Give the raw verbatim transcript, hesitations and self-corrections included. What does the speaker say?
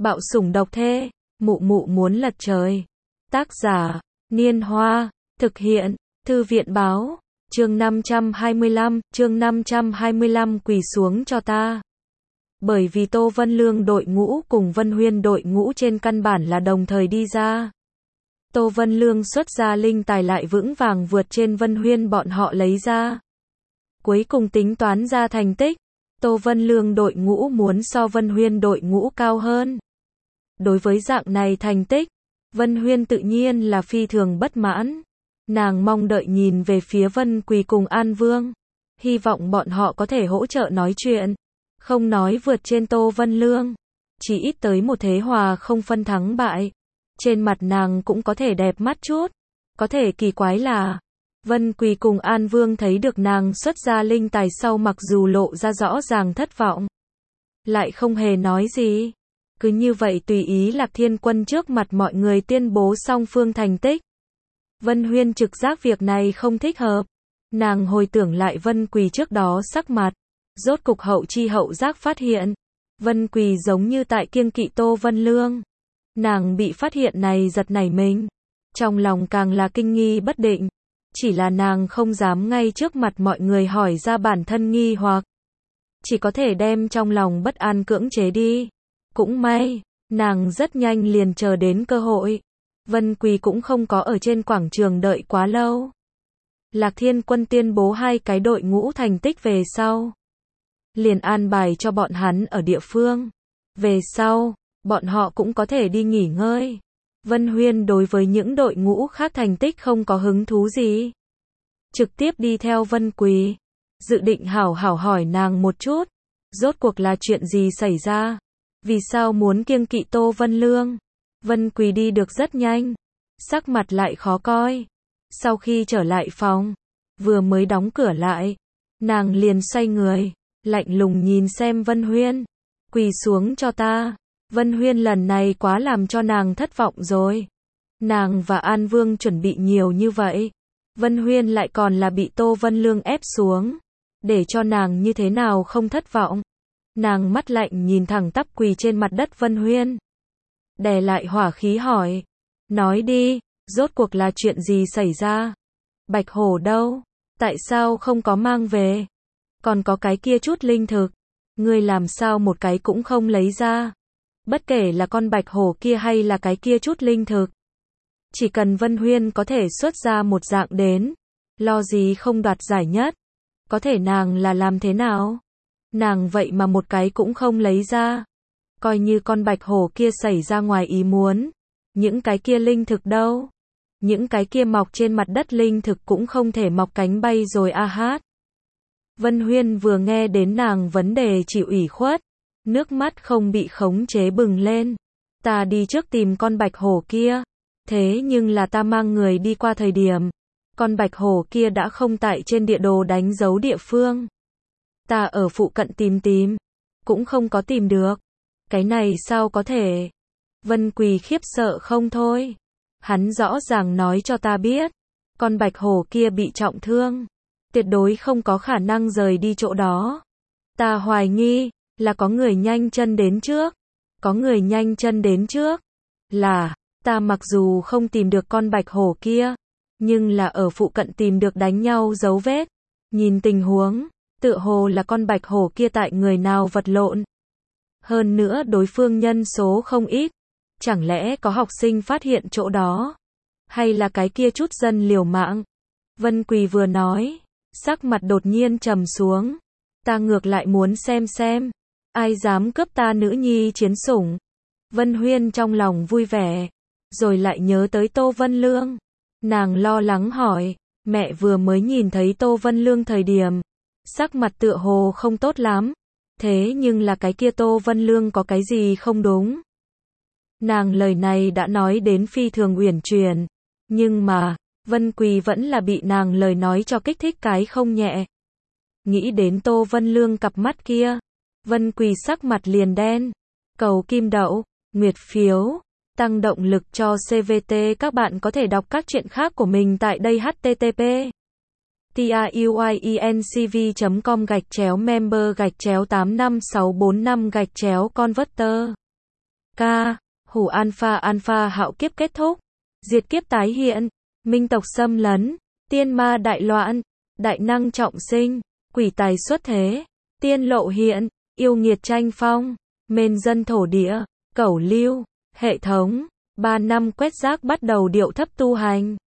Bạo sủng độc thê, mụ mụ muốn lật trời. Tác giả, Niên Hoa, thực hiện, Thư viện báo, chương năm trăm hai mươi lăm, chương năm trăm hai mươi lăm quỳ xuống cho ta. Bởi vì Tô Vân Lương đội ngũ cùng Vân Huyên đội ngũ trên căn bản là đồng thời đi ra. Tô Vân Lương xuất ra linh tài lại vững vàng vượt trên Vân Huyên bọn họ lấy ra. Cuối cùng tính toán ra thành tích, Tô Vân Lương đội ngũ muốn so Vân Huyên đội ngũ cao hơn. Đối với dạng này thành tích, Vân Huyên tự nhiên là phi thường bất mãn. Nàng mong đợi nhìn về phía Vân Quỳ cùng An Vương, hy vọng bọn họ có thể hỗ trợ nói chuyện, không nói vượt trên Tô Vân Lương, chỉ ít tới một thế hòa không phân thắng bại. Trên mặt nàng cũng có thể đẹp mắt chút. Có thể kỳ quái là, Vân Quỳ cùng An Vương thấy được nàng xuất ra linh tài sau mặc dù lộ ra rõ ràng thất vọng, lại không hề nói gì. Cứ như vậy tùy ý Lạc Thiên Quân trước mặt mọi người tuyên bố song phương thành tích. Vân Huyên trực giác việc này không thích hợp. Nàng hồi tưởng lại Vân Quỳ trước đó sắc mặt. Rốt cục hậu chi hậu giác phát hiện. Vân Quỳ giống như tại kiêng kỵ Tô Vân Lương. Nàng bị phát hiện này giật nảy mình. Trong lòng càng là kinh nghi bất định. Chỉ là nàng không dám ngay trước mặt mọi người hỏi ra bản thân nghi hoặc. Chỉ có thể đem trong lòng bất an cưỡng chế đi. Cũng may, nàng rất nhanh liền chờ đến cơ hội. Vân Quỳ cũng không có ở trên quảng trường đợi quá lâu. Lạc Thiên Quân tuyên bố hai cái đội ngũ thành tích về sau. Liền an bài cho bọn hắn ở địa phương. Về sau, bọn họ cũng có thể đi nghỉ ngơi. Vân Huyên đối với những đội ngũ khác thành tích không có hứng thú gì. Trực tiếp đi theo Vân Quỳ. Dự định hảo hảo hỏi nàng một chút. Rốt cuộc là chuyện gì xảy ra? Vì sao muốn kiêng kỵ Tô Vân Lương? Vân Quỳ đi được rất nhanh. Sắc mặt lại khó coi. Sau khi trở lại phòng, vừa mới đóng cửa lại, nàng liền xoay người, lạnh lùng nhìn xem Vân Huyên. Quỳ xuống cho ta. Vân Huyên lần này quá làm cho nàng thất vọng rồi. Nàng và An Vương chuẩn bị nhiều như vậy. Vân Huyên lại còn là bị Tô Vân Lương ép xuống. Để cho nàng như thế nào không thất vọng. Nàng mắt lạnh nhìn thẳng tắp quỳ trên mặt đất Vân Huyên. Đè lại hỏa khí hỏi. Nói đi, rốt cuộc là chuyện gì xảy ra? Bạch hổ đâu? Tại sao không có mang về? Còn có cái kia chút linh thực. Ngươi làm sao một cái cũng không lấy ra? Bất kể là con bạch hổ kia hay là cái kia chút linh thực. Chỉ cần Vân Huyên có thể xuất ra một dạng đến. Lo gì không đoạt giải nhất. Có thể nàng là làm thế nào? Nàng vậy mà một cái cũng không lấy ra. Coi như con bạch hổ kia xảy ra ngoài ý muốn. Những cái kia linh thực đâu? Những cái kia mọc trên mặt đất linh thực cũng không thể mọc cánh bay rồi a hát. Vân Huyên vừa nghe đến nàng vấn đề chịu ủy khuất. Nước mắt không bị khống chế bừng lên. Ta đi trước tìm con bạch hổ kia. Thế nhưng là ta mang người đi qua thời điểm. Con bạch hổ kia đã không tại trên địa đồ đánh dấu địa phương. Ta ở phụ cận tìm tìm. Cũng không có tìm được. Cái này sao có thể? Vân Quỳ khiếp sợ không thôi. Hắn rõ ràng nói cho ta biết. Con bạch hổ kia bị trọng thương. Tuyệt đối không có khả năng rời đi chỗ đó. Ta hoài nghi. Là có người nhanh chân đến trước. Có người nhanh chân đến trước. Là, ta mặc dù không tìm được con bạch hổ kia. Nhưng là ở phụ cận tìm được đánh nhau dấu vết. Nhìn tình huống. Tựa hồ là con bạch hổ kia tại người nào vật lộn. Hơn nữa đối phương nhân số không ít. Chẳng lẽ có học sinh phát hiện chỗ đó? Hay là cái kia chút dân liều mạng? Vân Quỳ vừa nói. Sắc mặt đột nhiên trầm xuống. Ta ngược lại muốn xem xem. Ai dám cướp ta nữ nhi chiến sủng? Vân Huyên trong lòng vui vẻ. Rồi lại nhớ tới Tô Vân Lương. Nàng lo lắng hỏi. Mẹ vừa mới nhìn thấy Tô Vân Lương thời điểm. Sắc mặt tựa hồ không tốt lắm. Thế nhưng là cái kia Tô Vân Lương có cái gì không đúng? Nàng lời này đã nói đến phi thường uyển chuyển. Nhưng mà, Vân Quỳ vẫn là bị nàng lời nói cho kích thích cái không nhẹ. Nghĩ đến Tô Vân Lương cặp mắt kia. Vân Quỳ sắc mặt liền đen. Cầu kim đậu, nguyệt phiếu, tăng động lực cho xê vê tê. Các bạn có thể đọc các chuyện khác của mình tại đây h t t p truyencv chấm com gạch chéo member gạch chéo tám năm sáu bốn năm gạch chéo converter K. Hủ alpha alpha hạo kiếp kết thúc. Diệt kiếp tái hiện. Minh tộc xâm lấn. Tiên ma đại loạn. Đại năng trọng sinh. Quỷ tài xuất thế. Tiên lộ hiện. Yêu nghiệt tranh phong. Mền dân thổ địa. Cẩu lưu. Hệ thống. Ba năm quét rác bắt đầu điệu thấp tu hành.